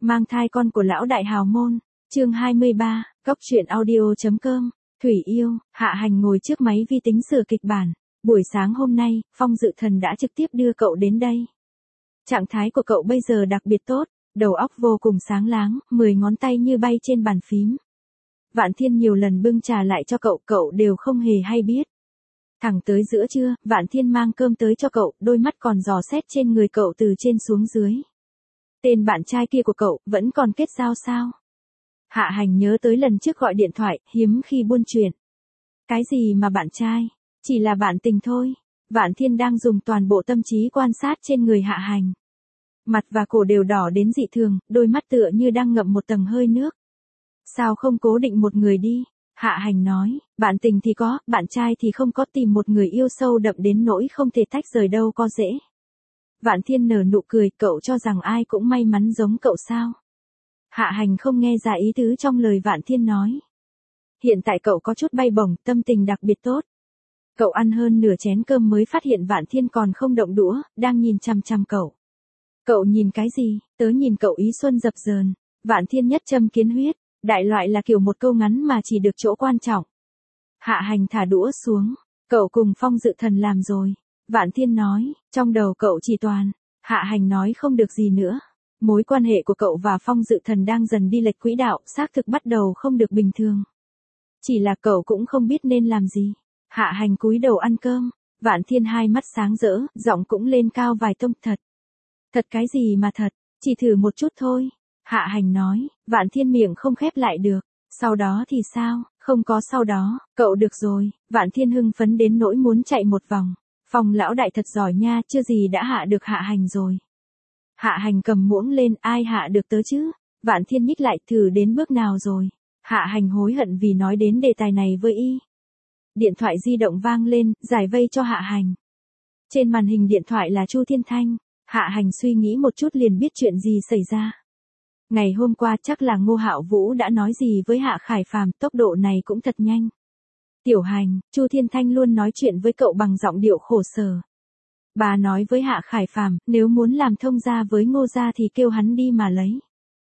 Mang thai con của lão đại hào môn, chương 23, Cốc truyện audio.com, Thủy yêu, Hạ Hành ngồi trước máy vi tính sửa kịch bản. Buổi sáng hôm nay, Phong Dự Thần đã trực tiếp đưa cậu đến đây. Trạng thái của cậu bây giờ đặc biệt tốt, đầu óc vô cùng sáng láng, 10 ngón tay như bay trên bàn phím. Vạn Thiên nhiều lần bưng trà lại cho cậu, cậu đều không hề hay biết. Thẳng tới giữa trưa, Vạn Thiên mang cơm tới cho cậu, đôi mắt còn dò xét trên người cậu từ trên xuống dưới. Tên bạn trai kia của cậu, vẫn còn kết giao sao? Hạ Hành nhớ tới lần trước gọi điện thoại, hiếm khi buôn chuyện. Cái gì mà bạn trai? Chỉ là bạn tình thôi. Vạn Thiên đang dùng toàn bộ tâm trí quan sát trên người Hạ Hành. Mặt và cổ đều đỏ đến dị thường, đôi mắt tựa như đang ngậm một tầng hơi nước. Sao không cố định một người đi? Hạ Hành nói, bạn tình thì có, bạn trai thì không có, tìm một người yêu sâu đậm đến nỗi không thể tách rời đâu có dễ. Vạn Thiên nở nụ cười, cậu cho rằng ai cũng may mắn giống cậu sao? Hạ Hành không nghe ra ý tứ trong lời Vạn Thiên nói. Hiện tại cậu có chút bay bổng, tâm tình đặc biệt tốt. Cậu ăn hơn nửa chén cơm mới phát hiện Vạn Thiên còn không động đũa, đang nhìn chằm chằm cậu. Cậu nhìn cái gì? Tớ nhìn cậu ý xuân dập dờn. Vạn Thiên nhất châm kiến huyết, đại loại là kiểu một câu ngắn mà chỉ được chỗ quan trọng. Hạ Hành thả đũa xuống, cậu cùng Phong Dự Thần làm rồi. Vạn Thiên nói, trong đầu cậu chỉ toàn. Hạ Hành nói không được gì nữa. Mối quan hệ của cậu và Phong Dự Thần đang dần đi lệch quỹ đạo, xác thực bắt đầu không được bình thường. Chỉ là cậu cũng không biết nên làm gì. Hạ Hành cúi đầu ăn cơm, Vạn Thiên hai mắt sáng rỡ, giọng cũng lên cao vài tông thật. Thật cái gì mà thật, chỉ thử một chút thôi. Hạ Hành nói, Vạn Thiên miệng không khép lại được. Sau đó thì sao? Không có sau đó, cậu được rồi. Vạn Thiên hưng phấn đến nỗi muốn chạy một vòng. Phong lão đại thật giỏi nha, chưa gì đã hạ được Hạ Hành rồi. Hạ Hành cầm muỗng lên, ai hạ được tớ chứ? Vạn Thiên nhích lại, thử đến bước nào rồi? Hạ Hành hối hận vì nói đến đề tài này với y. Điện thoại di động vang lên, giải vây cho Hạ Hành. Trên màn hình điện thoại là Chu Thiên Thanh. Hạ Hành suy nghĩ một chút liền biết chuyện gì xảy ra. Ngày hôm qua chắc là Ngô Hạo Vũ đã nói gì với Hạ Khải Phàm, tốc độ này cũng thật nhanh. Tiểu Hành, Chu Thiên Thanh luôn nói chuyện với cậu bằng giọng điệu khổ sở. Bà nói với Hạ Khải Phàm, nếu muốn làm thông gia với Ngô gia thì kêu hắn đi mà lấy.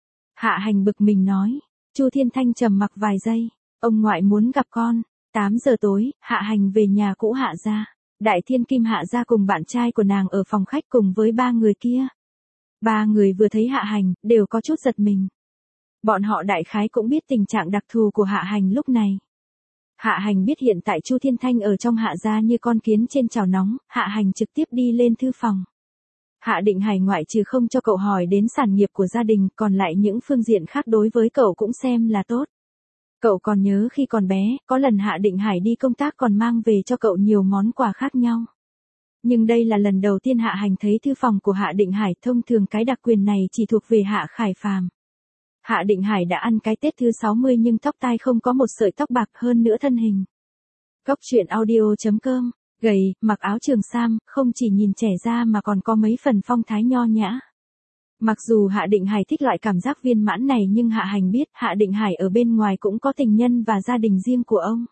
Hạ Hành bực mình nói. Chu Thiên Thanh trầm mặc vài giây. Ông ngoại muốn gặp con. 8 giờ tối, Hạ Hành về nhà cũ Hạ gia. Đại Thiên Kim Hạ gia cùng bạn trai của nàng ở phòng khách cùng với 3 người kia. 3 người vừa thấy Hạ Hành, đều có chút giật mình. Bọn họ đại khái cũng biết tình trạng đặc thù của Hạ Hành lúc này. Hạ Hành biết hiện tại Chu Thiên Thanh ở trong Hạ gia như con kiến trên chảo nóng, Hạ Hành trực tiếp đi lên thư phòng. Hạ Định Hải ngoại trừ không cho cậu hỏi đến sản nghiệp của gia đình, còn lại những phương diện khác đối với cậu cũng xem là tốt. Cậu còn nhớ khi còn bé, có lần Hạ Định Hải đi công tác còn mang về cho cậu nhiều món quà khác nhau. Nhưng đây là lần đầu tiên Hạ Hành thấy thư phòng của Hạ Định Hải, thông thường cái đặc quyền này chỉ thuộc về Hạ Khải Phàm. Hạ Định Hải đã ăn cái Tết thứ 60 nhưng tóc tai không có một sợi tóc bạc, hơn nữa thân hình. Cốc truyện audio.com, gầy, mặc áo trường sam, không chỉ nhìn trẻ ra mà còn có mấy phần phong thái nho nhã. Mặc dù Hạ Định Hải thích loại cảm giác viên mãn này nhưng Hạ Hành biết Hạ Định Hải ở bên ngoài cũng có tình nhân và gia đình riêng của ông.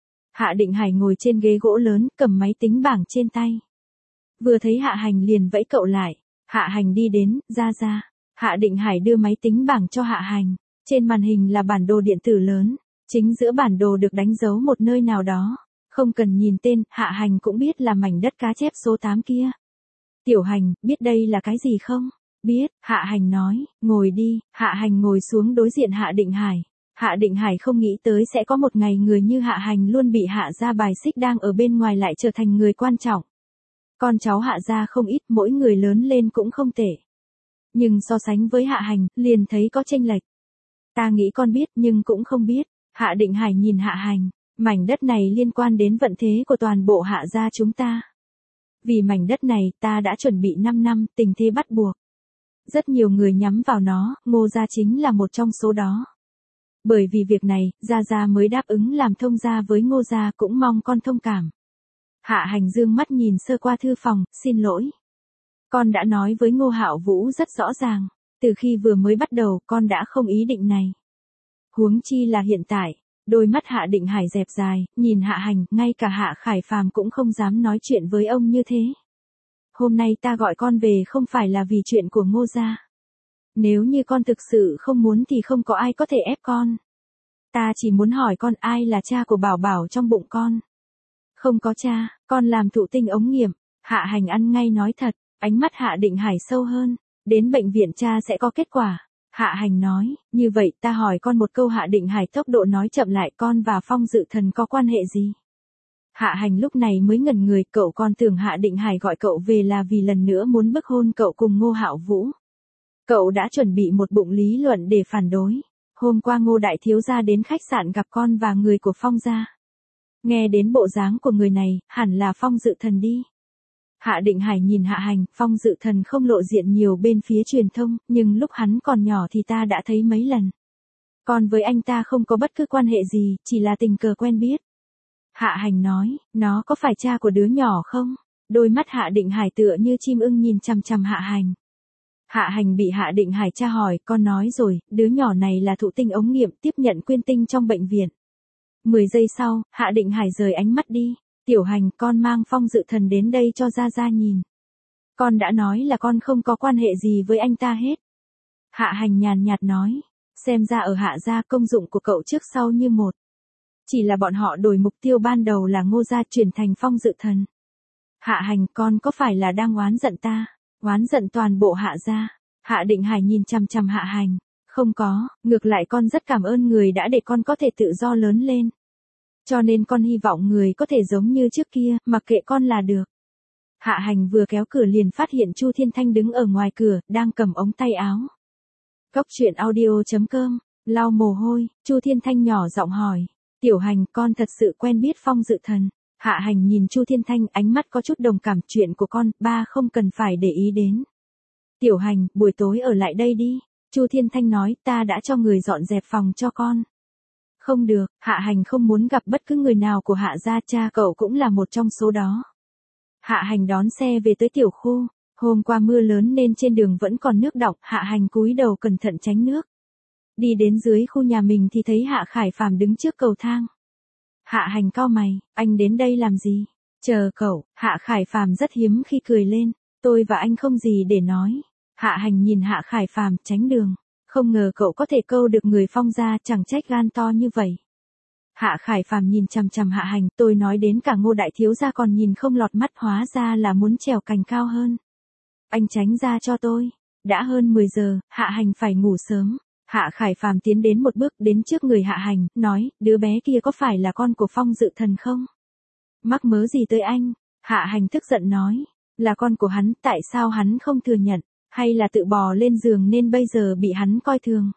Hạ Định Hải ngồi trên ghế gỗ lớn, cầm máy tính bảng trên tay. Vừa thấy Hạ Hành liền vẫy cậu lại. Hạ Hành đi đến, ra. Hạ Định Hải đưa máy tính bảng cho Hạ Hành. Trên màn hình là bản đồ điện tử lớn. Chính giữa bản đồ được đánh dấu một nơi nào đó. Không cần nhìn tên, Hạ Hành cũng biết là mảnh đất cá chép số 8 kia. Tiểu Hành, biết đây là cái gì không? Biết, Hạ Hành nói, ngồi đi. Hạ Hành ngồi xuống đối diện Hạ Định Hải. Hạ Định Hải không nghĩ tới sẽ có một ngày người như Hạ Hành luôn bị Hạ gia bài xích đang ở bên ngoài lại trở thành người quan trọng. Con cháu Hạ gia không ít, mỗi người lớn lên cũng không tệ. Nhưng so sánh với Hạ Hành, liền thấy có chênh lệch. Ta nghĩ con biết nhưng cũng không biết. Hạ Định Hải nhìn Hạ Hành, mảnh đất này liên quan đến vận thế của toàn bộ Hạ gia chúng ta. Vì mảnh đất này ta đã chuẩn bị 5 năm, tình thế bắt buộc. Rất nhiều người nhắm vào nó, Ngô gia chính là một trong số đó. Bởi vì việc này, Gia mới đáp ứng làm thông gia với Ngô gia, cũng mong con thông cảm. Hạ Hành dương mắt nhìn sơ qua thư phòng, xin lỗi. Con đã nói với Ngô Hạo Vũ rất rõ ràng, từ khi vừa mới bắt đầu con đã không ý định này. Huống chi là hiện tại. Đôi mắt Hạ Định Hải dẹp dài, nhìn Hạ Hành, ngay cả Hạ Khải Phàm cũng không dám nói chuyện với ông như thế. Hôm nay ta gọi con về không phải là vì chuyện của Ngô gia. Nếu như con thực sự không muốn thì không có ai có thể ép con. Ta chỉ muốn hỏi con ai là cha của Bảo Bảo trong bụng con. Không có cha, con làm thụ tinh ống nghiệm. Hạ Hành ăn ngay nói thật, ánh mắt Hạ Định Hải sâu hơn. Đến bệnh viện cha sẽ có kết quả. Hạ Hành nói, như vậy ta hỏi con một câu. Hạ Định Hải tốc độ nói chậm lại, con và Phong Dự Thần có quan hệ gì? Hạ Hành lúc này mới ngẩn người, cậu còn tưởng Hạ Định Hải gọi cậu về là vì lần nữa muốn bức hôn cậu cùng Ngô Hạo Vũ. Cậu đã chuẩn bị một bụng lý luận để phản đối. Hôm qua Ngô Đại Thiếu gia đến khách sạn gặp con và người của Phong gia. Nghe đến bộ dáng của người này, hẳn là Phong Dự Thần đi. Hạ Định Hải nhìn Hạ Hành, Phong Dự Thần không lộ diện nhiều bên phía truyền thông, nhưng lúc hắn còn nhỏ thì ta đã thấy mấy lần. Còn với anh ta không có bất cứ quan hệ gì, chỉ là tình cờ quen biết. Hạ Hành nói, nó có phải cha của đứa nhỏ không? Đôi mắt Hạ Định Hải tựa như chim ưng nhìn chằm chằm Hạ Hành. Hạ Hành bị Hạ Định Hải tra hỏi, con nói rồi, đứa nhỏ này là thụ tinh ống nghiệm tiếp nhận quyên tinh trong bệnh viện. 10 giây sau, Hạ Định Hải rời ánh mắt đi. Tiểu Hành, con mang Phong Dự Thần đến đây cho Gia Gia nhìn. Con đã nói là con không có quan hệ gì với anh ta hết. Hạ Hành nhàn nhạt nói, xem ra ở Hạ gia công dụng của cậu trước sau như một. Chỉ là bọn họ đổi mục tiêu ban đầu là Ngô gia chuyển thành Phong Dự Thần. Hạ Hành, con có phải là đang oán giận ta? Oán giận toàn bộ Hạ gia? Hạ Định Hải nhìn chằm chằm Hạ Hành. Không có, ngược lại con rất cảm ơn người đã để con có thể tự do lớn lên. Cho nên con hy vọng người có thể giống như trước kia, mặc kệ con là được. Hạ Hành vừa kéo cửa liền phát hiện Chu Thiên Thanh đứng ở ngoài cửa, đang cầm ống tay áo. Cốc truyện audio.com, lau mồ hôi, Chu Thiên Thanh nhỏ giọng hỏi. Tiểu Hành, con thật sự quen biết Phong Dự Thần. Hạ Hành nhìn Chu Thiên Thanh, ánh mắt có chút đồng cảm, chuyện của con, ba không cần phải để ý đến. Tiểu Hành, buổi tối ở lại đây đi. Chu Thiên Thanh nói, ta đã cho người dọn dẹp phòng cho con. Không được, Hạ Hành không muốn gặp bất cứ người nào của Hạ gia, cha cậu cũng là một trong số đó. Hạ Hành đón xe về tới tiểu khu. Hôm qua mưa lớn nên trên đường vẫn còn nước đọng, Hạ Hành cúi đầu cẩn thận tránh nước. Đi đến dưới khu nhà mình thì thấy Hạ Khải Phàm đứng trước cầu thang. Hạ Hành cau mày, anh đến đây làm gì? Chờ cậu. Hạ Khải Phàm rất hiếm khi cười lên, tôi và anh không gì để nói. Hạ Hành nhìn Hạ Khải Phàm, tránh đường. Không ngờ cậu có thể câu được người Phong gia, chẳng trách gan to như vậy. Hạ Khải Phàm nhìn chằm chằm Hạ Hành, tôi nói đến cả Ngô Đại Thiếu gia còn nhìn không lọt mắt, hóa ra là muốn trèo cành cao hơn. Anh tránh ra cho tôi. Đã hơn 10 giờ, Hạ Hành phải ngủ sớm. Hạ Khải Phàm tiến đến một bước đến trước người Hạ Hành, nói, đứa bé kia có phải là con của Phong Dự Thần không? Mắc mớ gì tới anh? Hạ Hành tức giận nói, là con của hắn, tại sao hắn không thừa nhận, hay là tự bò lên giường nên bây giờ bị hắn coi thường?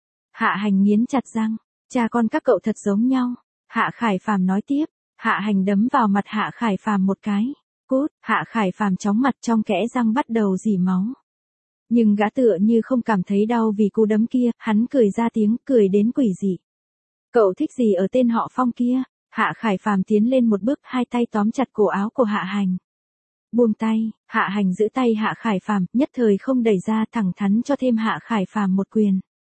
Hạ Hành nghiến chặt răng, cha con các cậu thật giống nhau. Hạ Khải Phàm nói tiếp, Hạ Hành đấm vào mặt Hạ Khải Phàm một cái. Cút, Hạ Khải Phàm chóng mặt, trong kẽ răng bắt đầu rỉ máu. Nhưng gã tựa như không cảm thấy đau vì cú đấm kia, hắn cười ra tiếng, cười đến quỷ dị. Cậu thích gì ở tên họ Phong kia? Hạ Khải Phàm tiến lên một bước, hai tay tóm chặt cổ áo của Hạ Hành. Buông tay, Hạ Hành giữ tay Hạ Khải Phàm, nhất thời không đẩy ra, thẳng thắn cho thêm Hạ Khải Phàm một quyền.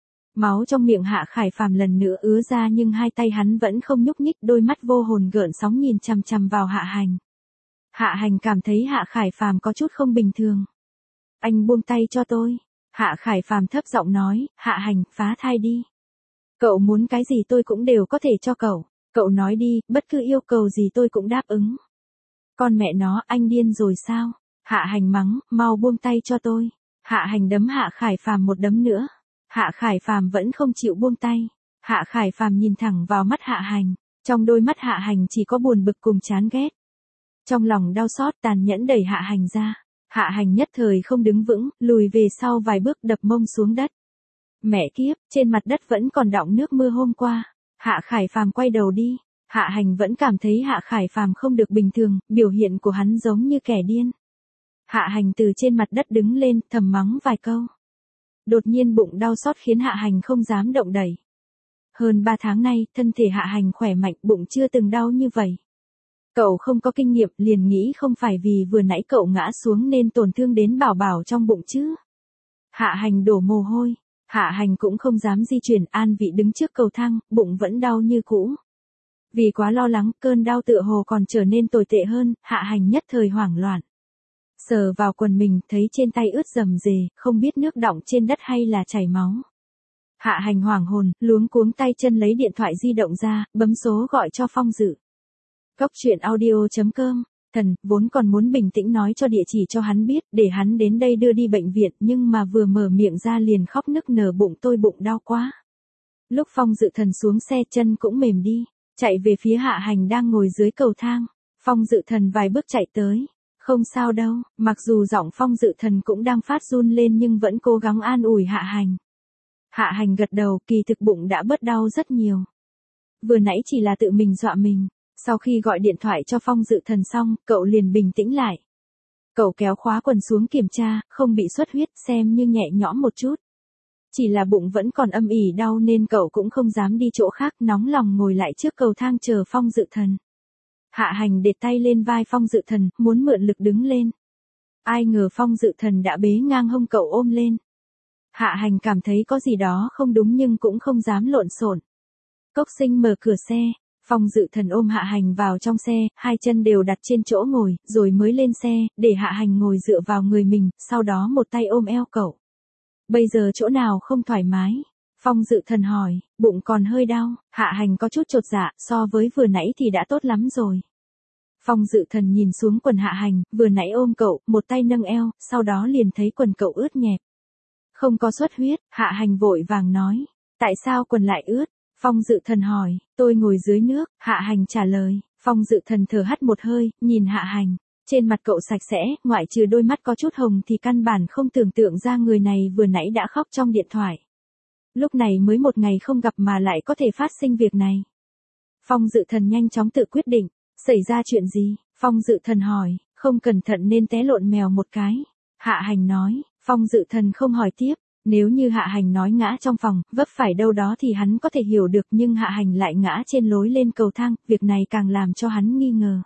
Máu trong miệng Hạ Khải Phàm lần nữa ứa ra nhưng hai tay hắn vẫn không nhúc nhích, đôi mắt vô hồn gợn sóng nhìn chằm chằm vào Hạ Hành. Hạ Hành cảm thấy Hạ Khải Phàm có chút không bình thường. Anh buông tay cho tôi. Hạ Khải Phàm thấp giọng nói, Hạ Hành, phá thai đi. Cậu muốn cái gì tôi cũng đều có thể cho cậu. Cậu nói đi, bất cứ yêu cầu gì tôi cũng đáp ứng. Con mẹ nó, anh điên rồi sao? Hạ Hành mắng, mau buông tay cho tôi. Hạ Hành đấm Hạ Khải Phàm một đấm nữa. Hạ Khải Phàm vẫn không chịu buông tay. Hạ Khải Phàm nhìn thẳng vào mắt Hạ Hành. Trong đôi mắt Hạ Hành chỉ có buồn bực cùng chán ghét. Trong lòng đau xót, tàn nhẫn đẩy Hạ Hành ra. Hạ Hành nhất thời không đứng vững, lùi về sau vài bước, đập mông xuống đất. Mẹ kiếp, trên mặt đất vẫn còn đọng nước mưa hôm qua. Hạ Khải Phàm quay đầu đi. Hạ Hành vẫn cảm thấy Hạ Khải Phàm không được bình thường, biểu hiện của hắn giống như kẻ điên. Hạ Hành từ trên mặt đất đứng lên, thầm mắng vài câu. Đột nhiên bụng đau xót khiến Hạ Hành không dám động đẩy. Hơn 3 tháng nay, thân thể Hạ Hành khỏe mạnh, bụng chưa từng đau như vậy. Cậu không có kinh nghiệm, liền nghĩ không phải vì vừa nãy cậu ngã xuống nên tổn thương đến Bảo Bảo trong bụng chứ. Hạ Hành đổ mồ hôi. Hạ Hành cũng không dám di chuyển, an vị đứng trước cầu thang, bụng vẫn đau như cũ. Vì quá lo lắng, cơn đau tựa hồ còn trở nên tồi tệ hơn, Hạ Hành nhất thời hoảng loạn. Sờ vào quần mình, thấy trên tay ướt rầm rề, không biết nước đọng trên đất hay là chảy máu. Hạ Hành hoảng hồn, luống cuống tay chân lấy điện thoại di động ra, bấm số gọi cho Phong Dự. Cốc truyện audio.com. Thần, vốn còn muốn bình tĩnh nói cho địa chỉ cho hắn biết, để hắn đến đây đưa đi bệnh viện, nhưng mà vừa mở miệng ra liền khóc nức nở, tôi bụng đau quá. Lúc Phong Dự Thần xuống xe, chân cũng mềm đi, chạy về phía Hạ Hành đang ngồi dưới cầu thang. Phong Dự Thần vài bước chạy tới. Không sao đâu, mặc dù giọng Phong Dự Thần cũng đang phát run lên nhưng vẫn cố gắng an ủi Hạ Hành. Hạ Hành gật đầu, kỳ thực bụng đã bớt đau rất nhiều. Vừa nãy chỉ là tự mình dọa mình. Sau khi gọi điện thoại cho Phong Dự Thần xong, cậu liền bình tĩnh lại. Cậu kéo khóa quần xuống kiểm tra, không bị xuất huyết, xem như nhẹ nhõm một chút. Chỉ là bụng vẫn còn âm ỉ đau nên cậu cũng không dám đi chỗ khác, nóng lòng ngồi lại trước cầu thang chờ Phong Dự Thần. Hạ Hành để tay lên vai Phong Dự Thần, muốn mượn lực đứng lên. Ai ngờ Phong Dự Thần đã bế ngang hông cậu ôm lên. Hạ Hành cảm thấy có gì đó không đúng nhưng cũng không dám lộn xộn. Cốc Sinh mở cửa xe, Phong Dự Thần ôm Hạ Hành vào trong xe, hai chân đều đặt trên chỗ ngồi, rồi mới lên xe, để Hạ Hành ngồi dựa vào người mình, sau đó một tay ôm eo cậu. Bây giờ chỗ nào không thoải mái? Phong Dự Thần hỏi, bụng còn hơi đau. Hạ Hành có chút chột dạ, so với vừa nãy thì đã tốt lắm rồi. Phong Dự Thần nhìn xuống quần Hạ Hành, vừa nãy ôm cậu, một tay nâng eo, sau đó liền thấy quần cậu ướt nhẹp. Không có xuất huyết. Hạ Hành vội vàng nói, tại sao quần lại ướt? Phong Dự Thần hỏi, tôi ngồi dưới nước. Hạ Hành trả lời. Phong Dự Thần thở hắt một hơi, nhìn Hạ Hành. Trên mặt cậu sạch sẽ, ngoại trừ đôi mắt có chút hồng thì căn bản không tưởng tượng ra người này vừa nãy đã khóc trong điện thoại. Lúc này mới một ngày không gặp mà lại có thể phát sinh việc này. Phong Dự Thần nhanh chóng tự quyết định. Xảy ra chuyện gì? Phong Dự Thần hỏi, không cẩn thận nên té lộn mèo một cái. Hạ Hành nói. Phong Dự Thần không hỏi tiếp. Nếu như Hạ Hành nói ngã trong phòng, vấp phải đâu đó thì hắn có thể hiểu được, nhưng Hạ Hành lại ngã trên lối lên cầu thang, việc này càng làm cho hắn nghi ngờ.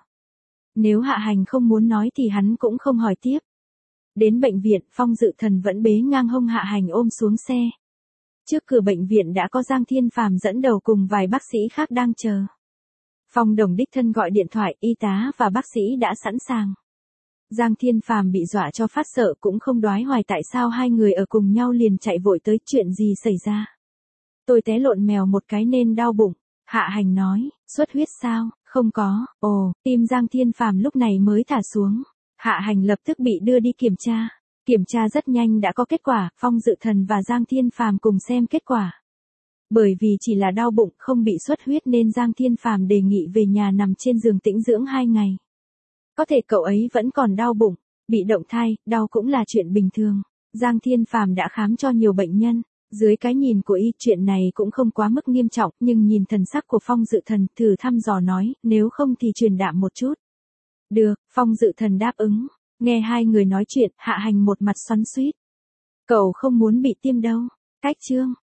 Nếu Hạ Hành không muốn nói thì hắn cũng không hỏi tiếp. Đến bệnh viện, Phong Dự Thần vẫn bế ngang hông Hạ Hành ôm xuống xe. Trước cửa bệnh viện đã có Giang Thiên Phàm dẫn đầu cùng vài bác sĩ khác đang chờ. Phong Đồng đích thân gọi điện thoại, y tá và bác sĩ đã sẵn sàng. Giang Thiên Phàm bị dọa cho phát sợ, cũng không đoái hoài tại sao hai người ở cùng nhau, liền chạy vội tới, chuyện gì xảy ra? Tôi té lộn mèo một cái nên đau bụng. Hạ Hành nói, xuất huyết sao? Không có. Ồ, tim Giang Thiên Phàm lúc này mới thả xuống. Hạ Hành lập tức bị đưa đi kiểm tra. Kiểm tra rất nhanh đã có kết quả, Phong Dự Thần và Giang Thiên Phàm cùng xem kết quả. Bởi vì chỉ là đau bụng, không bị xuất huyết nên Giang Thiên Phàm đề nghị về nhà nằm trên giường tĩnh dưỡng 2 ngày. Có thể cậu ấy vẫn còn đau bụng, bị động thai, đau cũng là chuyện bình thường. Giang Thiên Phàm đã khám cho nhiều bệnh nhân. Dưới cái nhìn của y, chuyện này cũng không quá mức nghiêm trọng, nhưng nhìn thần sắc của Phong Dự Thần, thử thăm dò nói, nếu không thì truyền đạm một chút. Được, Phong Dự Thần đáp ứng. Nghe hai người nói chuyện, Hạ Hành một mặt xoắn xuýt. Cậu không muốn bị tiêm đâu. Cách chương.